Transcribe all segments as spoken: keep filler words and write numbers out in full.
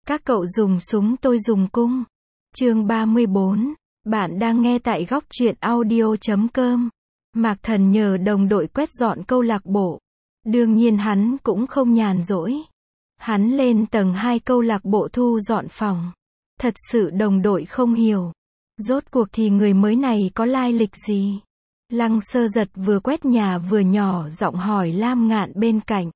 Các cậu dùng súng tôi dùng cung. Chương ba mươi bốn. Bạn đang nghe tại góc truyện audio chấm com. Mạc Thần nhờ đồng đội quét dọn câu lạc bộ. Đương nhiên hắn cũng không nhàn rỗi. Hắn lên tầng hai câu lạc bộ thu dọn phòng. Thật sự đồng đội không hiểu. Rốt cuộc thì người mới này có lai lịch gì? Lăng Sơ Giật vừa quét nhà vừa nhỏ giọng hỏi Lam Ngạn bên cạnh.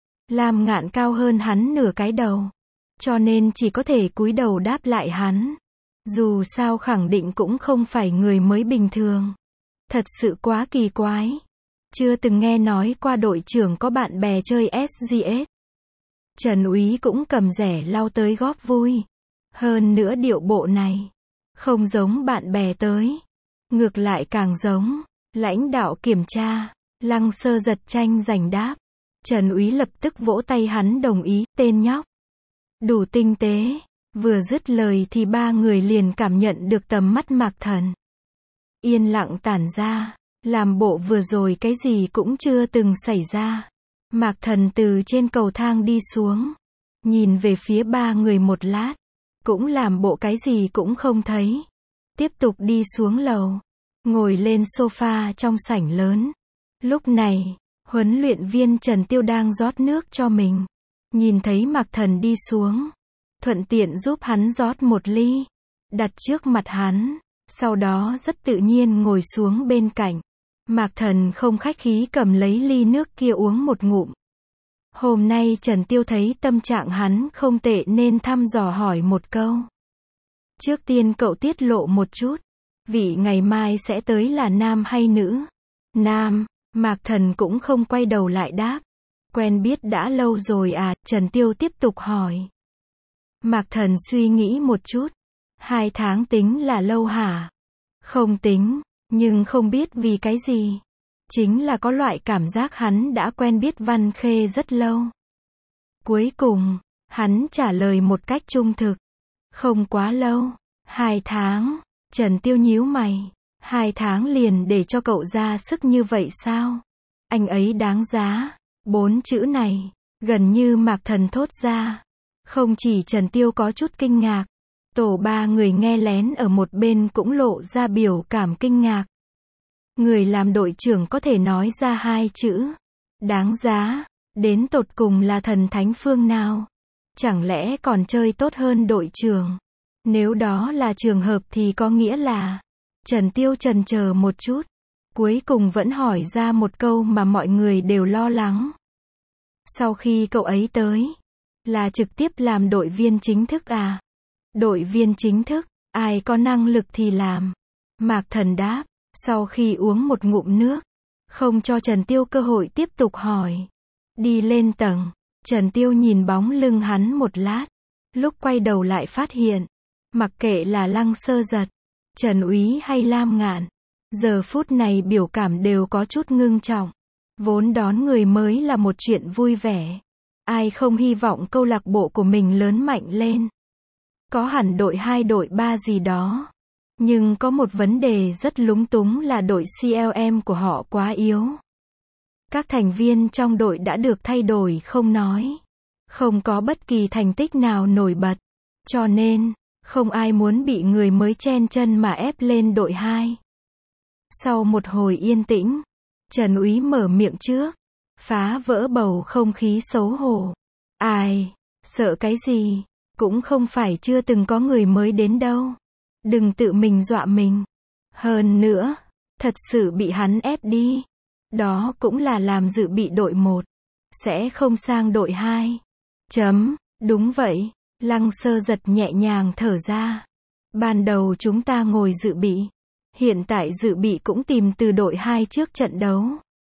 Lam Ngạn cao hơn hắn nửa cái đầu, cho nên chỉ có thể cúi đầu đáp lại hắn. Dù sao khẳng định cũng không phải người mới bình thường. Thật sự quá kỳ quái. Chưa từng nghe nói qua đội trưởng có bạn bè chơi ét giê ét. Trần Úy cũng cầm rẻ lau tới góp vui. Hơn nữa điệu bộ này không giống bạn bè tới, ngược lại càng giống lãnh đạo kiểm tra. Lăng Sơ Giật tranh giành đáp. Trần Úy lập tức vỗ tay hắn đồng ý, tên nhóc đủ tinh tế. Vừa dứt lời thì ba người liền cảm nhận được tầm mắt Mạc Thần. Yên lặng tản ra, làm bộ vừa rồi cái gì cũng chưa từng xảy ra. Mạc Thần từ trên cầu thang đi xuống, nhìn về phía ba người một lát, cũng làm bộ cái gì cũng không thấy. Tiếp tục đi xuống lầu, ngồi lên sofa trong sảnh lớn. Lúc này, huấn luyện viên Trần Tiêu đang rót nước cho mình. Nhìn thấy Mạc Thần đi xuống, thuận tiện giúp hắn rót một ly, đặt trước mặt hắn, sau đó rất tự nhiên ngồi xuống bên cạnh. Mạc Thần không khách khí cầm lấy ly nước kia uống một ngụm. Hôm nay Trần Tiêu thấy tâm trạng hắn không tệ nên thăm dò hỏi một câu. Trước tiên cậu tiết lộ một chút, vị ngày mai sẽ tới là nam hay nữ? Nam. Mạc Thần cũng không quay đầu lại đáp. Quen biết đã lâu rồi à? Trần Tiêu tiếp tục hỏi. Mạc Thần suy nghĩ một chút. Hai tháng tính là lâu hả? Không tính, nhưng không biết vì cái gì. Chính là có loại cảm giác hắn đã quen biết Văn Khê rất lâu. Cuối cùng, hắn trả lời một cách trung thực. Không quá lâu. Hai tháng. Trần Tiêu nhíu mày. Hai tháng liền để cho cậu ra sức như vậy sao? Anh ấy đáng giá. Bốn chữ này, gần như Mạc Thần thốt ra. Không chỉ Trần Tiêu có chút kinh ngạc, tổ ba người nghe lén ở một bên cũng lộ ra biểu cảm kinh ngạc. Người làm đội trưởng có thể nói ra hai chữ đáng giá, đến tột cùng là thần thánh phương nào? Chẳng lẽ còn chơi tốt hơn đội trưởng? Nếu đó là trường hợp thì có nghĩa là... Trần Tiêu chần chờ một chút, cuối cùng vẫn hỏi ra một câu mà mọi người đều lo lắng. Sau khi cậu ấy tới, là trực tiếp làm đội viên chính thức à? Đội viên chính thức, ai có năng lực thì làm. Mạc Thần đáp, sau khi uống một ngụm nước, không cho Trần Tiêu cơ hội tiếp tục hỏi. Đi lên tầng, Trần Tiêu nhìn bóng lưng hắn một lát, lúc quay đầu lại phát hiện, mặc kệ là Lăng Sơ Giật, Trần Úy hay Lam Ngạn, giờ phút này biểu cảm đều có chút ngưng trọng. Vốn đón người mới là một chuyện vui vẻ. Ai không hy vọng câu lạc bộ của mình lớn mạnh lên. Có hẳn đội hai đội ba gì đó. Nhưng có một vấn đề rất lúng túng là đội xê lờ em của họ quá yếu. Các thành viên trong đội đã được thay đổi không nói. Không có bất kỳ thành tích nào nổi bật. Cho nên, không ai muốn bị người mới chen chân mà ép lên đội hai. Sau một hồi yên tĩnh, Trần Úy mở miệng trước, phá vỡ bầu không khí xấu hổ. Ai, sợ cái gì, cũng không phải chưa từng có người mới đến đâu. Đừng tự mình dọa mình. Hơn nữa, thật sự bị hắn ép đi. Đó cũng là làm dự bị đội một, sẽ không sang đội hai. Chấm, đúng vậy. Lăng Sơ Giật nhẹ nhàng thở ra. Ban đầu chúng ta ngồi dự bị. Hiện tại dự bị cũng tìm từ đội hai trước trận đấu.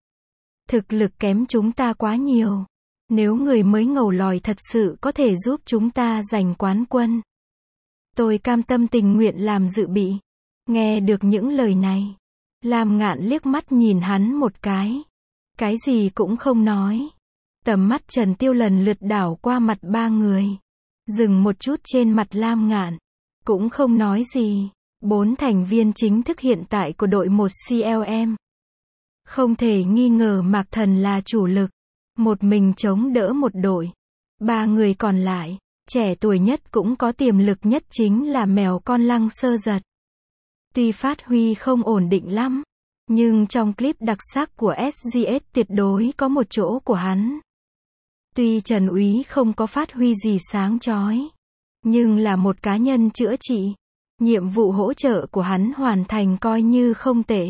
Thực lực kém chúng ta quá nhiều. Nếu người mới ngầu lòi thật sự có thể giúp chúng ta giành quán quân, tôi cam tâm tình nguyện làm dự bị. Nghe được những lời này, Lam Ngạn liếc mắt nhìn hắn một cái. Cái gì cũng không nói. Tầm mắt Trần Tiêu lần lượt đảo qua mặt ba người. Dừng một chút trên mặt Lam Ngạn. Cũng không nói gì. Bốn thành viên chính thức hiện tại của đội một xê lờ em. Không thể nghi ngờ Mạc Thần là chủ lực. Một mình chống đỡ một đội. Ba người còn lại, Trẻ tuổi nhất cũng có tiềm lực nhất chính là mèo con Lăng Sơ Giật. Tuy phát huy không ổn định lắm, nhưng trong clip đặc sắc của ét giê ét tuyệt đối có một chỗ của hắn. Tuy Trần Úy không có phát huy gì sáng chói, nhưng là một cá nhân chữa trị, nhiệm vụ hỗ trợ của hắn hoàn thành coi như không tệ.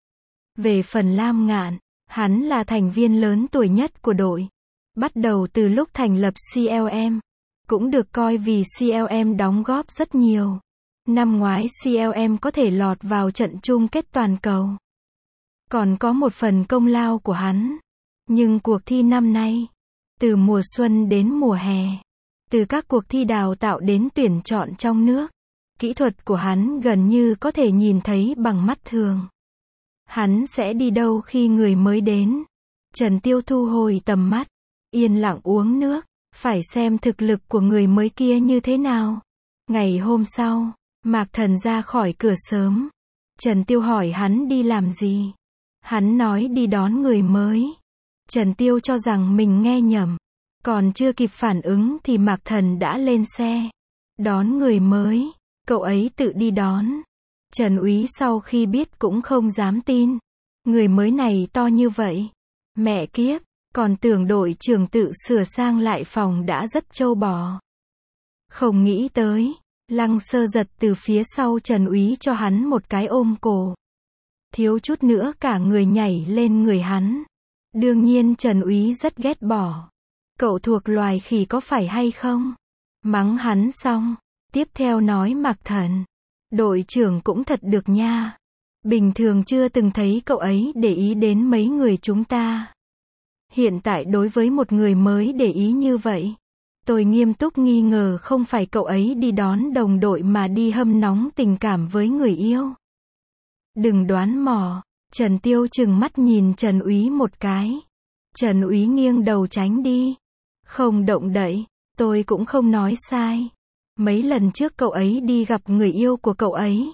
Về phần Lam Ngạn, hắn là thành viên lớn tuổi nhất của đội. Bắt đầu từ lúc thành lập xê lờ em, cũng được coi vì xê lờ em đóng góp rất nhiều. Năm ngoái xê lờ em có thể lọt vào trận chung kết toàn cầu, còn có một phần công lao của hắn. Nhưng cuộc thi năm nay, từ mùa xuân đến mùa hè, từ các cuộc thi đào tạo đến tuyển chọn trong nước, kỹ thuật của hắn gần như có thể nhìn thấy bằng mắt thường. Hắn sẽ đi đâu khi người mới đến? Trần Tiêu thu hồi tầm mắt, yên lặng uống nước, phải xem thực lực của người mới kia như thế nào. Ngày hôm sau, Mạc Thần ra khỏi cửa sớm. Trần Tiêu hỏi hắn đi làm gì? Hắn nói đi đón người mới. Trần Tiêu cho rằng mình nghe nhầm. Còn chưa kịp phản ứng thì Mạc Thần đã lên xe. Đón người mới, cậu ấy tự đi đón. Trần Úy sau khi biết cũng không dám tin. Người mới này to như vậy. Mẹ kiếp, còn tưởng đội trưởng tự sửa sang lại phòng đã rất trâu bò. Không nghĩ tới, Lăng Sơ Giật từ phía sau Trần Úy cho hắn một cái ôm cổ. Thiếu chút nữa cả người nhảy lên người hắn. Đương nhiên Trần Úy rất ghét bỏ. Cậu thuộc loài khỉ có phải hay không? Mắng hắn xong, tiếp theo nói Mạc Thần. Đội trưởng cũng thật được nha. Bình thường chưa từng thấy cậu ấy để ý đến mấy người chúng ta. Hiện tại đối với một người mới để ý như vậy, tôi nghiêm túc nghi ngờ không phải cậu ấy đi đón đồng đội mà đi hâm nóng tình cảm với người yêu. Đừng đoán mò. Trần Tiêu trừng mắt nhìn Trần Úy một cái. Trần Úy nghiêng đầu tránh đi. Không động đậy, tôi cũng không nói sai. Mấy lần trước cậu ấy đi gặp người yêu của cậu ấy,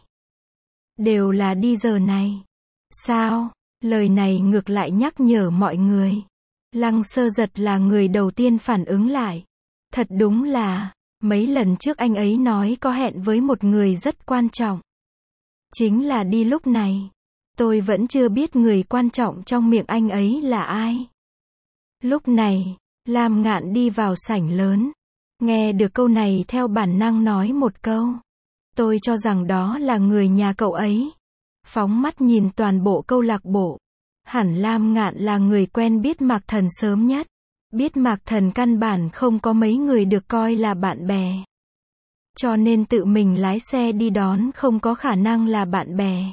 đều là đi giờ này. Sao? Lời này ngược lại nhắc nhở mọi người. Lăng Sơ Giật là người đầu tiên phản ứng lại. Thật đúng là, mấy lần trước anh ấy nói có hẹn với một người rất quan trọng. Chính là đi lúc này. Tôi vẫn chưa biết người quan trọng trong miệng anh ấy là ai. Lúc này, Lam Ngạn đi vào sảnh lớn. Nghe được câu này theo bản năng nói một câu. Tôi cho rằng đó là người nhà cậu ấy. Phóng mắt nhìn toàn bộ câu lạc bộ. Hẳn Lam Ngạn là người quen biết Mạc Thần sớm nhất. Biết Mạc Thần căn bản không có mấy người được coi là bạn bè. Cho nên tự mình lái xe đi đón không có khả năng là bạn bè.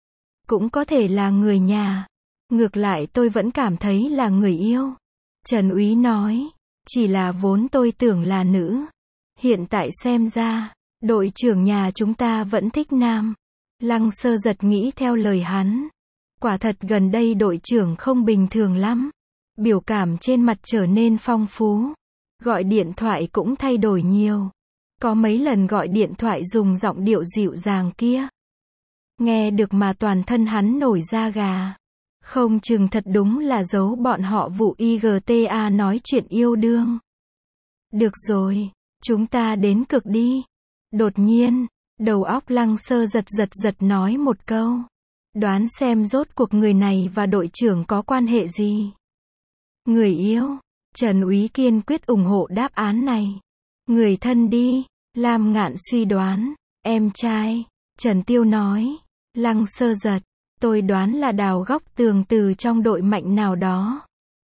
Cũng có thể là người nhà. Ngược lại tôi vẫn cảm thấy là người yêu. Trần Úy nói. Chỉ là vốn tôi tưởng là nữ. Hiện tại xem ra, đội trưởng nhà chúng ta vẫn thích nam. Lăng Sơ Giật nghĩ theo lời hắn. Quả thật gần đây đội trưởng không bình thường lắm. Biểu cảm trên mặt trở nên phong phú. Gọi điện thoại cũng thay đổi nhiều. Có mấy lần gọi điện thoại dùng giọng điệu dịu dàng kia. Nghe được mà toàn thân hắn nổi da gà. Không chừng thật đúng là giấu bọn họ vụ i giê tê a nói chuyện yêu đương. Được rồi, chúng ta đến cực đi. Đột nhiên, đầu óc Lăng Sơ giật giật giật nói một câu. Đoán xem rốt cuộc người này và đội trưởng có quan hệ gì. Người yêu. Trần Úy kiên quyết ủng hộ đáp án này. Người thân đi. Lam Ngạn suy đoán. Em trai. Trần Tiêu nói. Lăng Sơ giật. Tôi đoán là đào góc tường từ trong đội mạnh nào đó.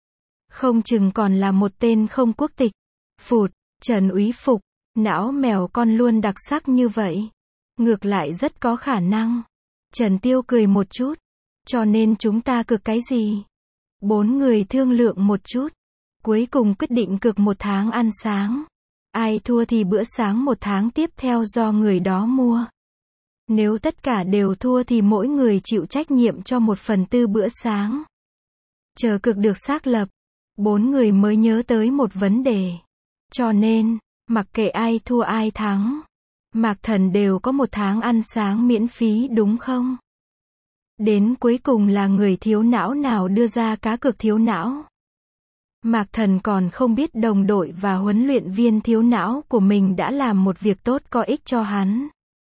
Không chừng còn là một tên không quốc tịch. Phụt. Trần Úy phục. Não mèo con luôn đặc sắc như vậy. Ngược lại rất có khả năng. Trần Tiêu cười một chút. Cho nên chúng ta cược cái gì? Bốn người thương lượng một chút. Cuối cùng quyết định cược một tháng ăn sáng. Ai thua thì bữa sáng một tháng tiếp theo do người đó mua. Nếu tất cả đều thua thì mỗi người chịu trách nhiệm cho một phần tư bữa sáng. Chờ cược được xác lập, bốn người mới nhớ tới một vấn đề. Cho nên, mặc kệ ai thua ai thắng, Mạc Thần đều có một tháng ăn sáng miễn phí đúng không? Đến cuối cùng là người thiếu não nào đưa ra cá cược thiếu não. Mạc Thần còn không biết đồng đội và huấn luyện viên thiếu não của mình đã làm một việc tốt có ích cho hắn.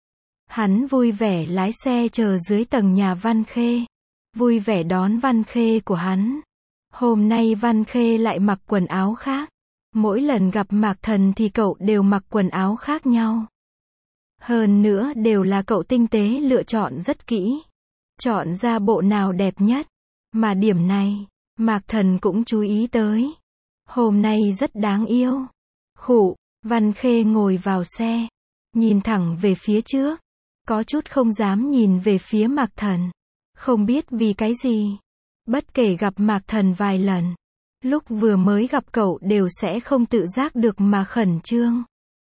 Hắn vui vẻ lái xe chờ dưới tầng nhà Văn Khê. Vui vẻ đón Văn Khê của hắn. Hôm nay Văn Khê lại mặc quần áo khác. Mỗi lần gặp Mạc Thần thì cậu đều mặc quần áo khác nhau. Hơn nữa đều là cậu tinh tế lựa chọn rất kỹ. Chọn ra bộ nào đẹp nhất. Mà điểm này, Mạc Thần cũng chú ý tới. Hôm nay rất đáng yêu. Khụ, Văn Khê ngồi vào xe. Nhìn thẳng về phía trước. Có chút không dám nhìn về phía Mạc Thần. Không biết vì cái gì. Bất kể gặp Mạc Thần vài lần. Lúc vừa mới gặp cậu đều sẽ không tự giác được mà khẩn trương.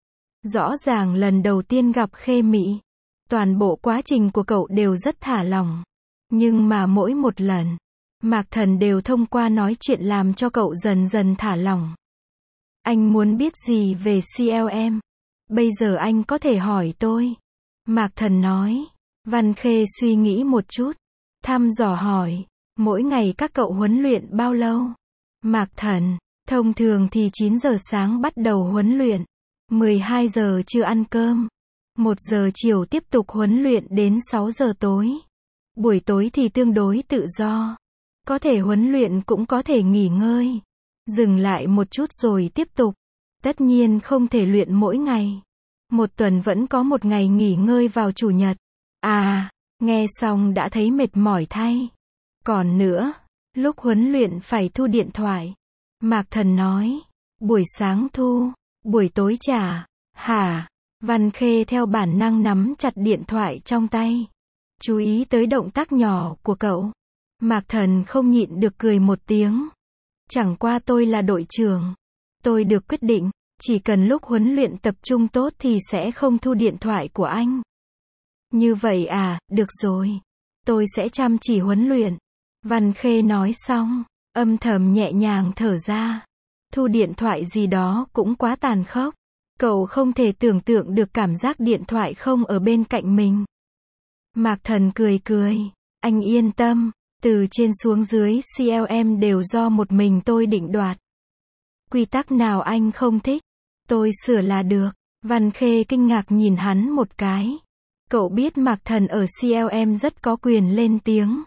Rõ ràng lần đầu tiên gặp Khê Mị. Toàn bộ quá trình của cậu đều rất thả lỏng. Nhưng mà mỗi một lần, Mạc Thần đều thông qua nói chuyện làm cho cậu dần dần thả lỏng. Anh muốn biết gì về xê lờ em? Bây giờ anh có thể hỏi tôi. Mạc Thần nói. Văn Khê suy nghĩ một chút. Thăm dò hỏi. Mỗi ngày các cậu huấn luyện bao lâu? Mạc Thần. Thông thường thì chín giờ sáng bắt đầu huấn luyện. mười hai giờ chưa ăn cơm. một giờ chiều tiếp tục huấn luyện đến sáu giờ tối. Buổi tối thì tương đối tự do. Có thể huấn luyện cũng có thể nghỉ ngơi. Dừng lại một chút rồi tiếp tục. Tất nhiên không thể luyện mỗi ngày. Một tuần vẫn có một ngày nghỉ ngơi vào chủ nhật. À, nghe xong đã thấy mệt mỏi thay. Còn nữa, lúc huấn luyện phải thu điện thoại. Mạc Thần nói. Buổi sáng thu, buổi tối trả. Hả? Văn Khê theo bản năng nắm chặt điện thoại trong tay. Chú ý tới động tác nhỏ của cậu. Mạc Thần không nhịn được cười một tiếng. Chẳng qua tôi là đội trưởng. Tôi được quyết định, chỉ cần lúc huấn luyện tập trung tốt thì sẽ không thu điện thoại của anh. Như vậy à, được rồi. Tôi sẽ chăm chỉ huấn luyện. Văn Khê nói xong, âm thầm nhẹ nhàng thở ra. Thu điện thoại gì đó cũng quá tàn khốc. Cậu không thể tưởng tượng được cảm giác điện thoại không ở bên cạnh mình. Mạc Thần cười cười. Anh yên tâm, từ trên xuống dưới xê lờ em đều do một mình tôi định đoạt. Quy tắc nào anh không thích, tôi sửa là được. Văn Khê kinh ngạc nhìn hắn một cái. Cậu biết Mạc Thần ở xê lờ em rất có quyền lên tiếng.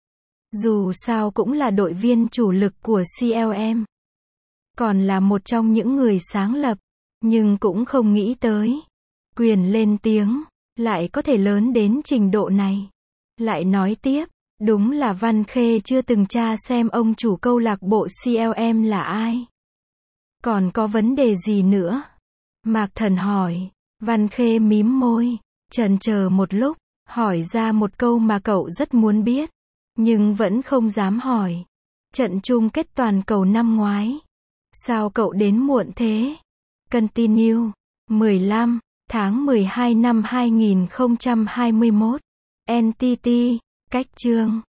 Dù sao cũng là đội viên chủ lực của xê lờ em. Còn là một trong những người sáng lập. Nhưng cũng không nghĩ tới. Quyền lên tiếng, lại có thể lớn đến trình độ này. Lại nói tiếp, đúng là Văn Khê chưa từng tra xem ông chủ câu lạc bộ xê lờ em là ai. Còn có vấn đề gì nữa? Mạc Thần hỏi. Văn Khê mím môi, chần chờ một lúc, hỏi ra một câu mà cậu rất muốn biết. Nhưng vẫn không dám hỏi. Trận chung kết toàn cầu năm ngoái. Sao cậu đến muộn thế? Continue. mười lăm tháng mười hai năm hai nghìn không trăm hai mươi mốt. en tê tê. Cách chương.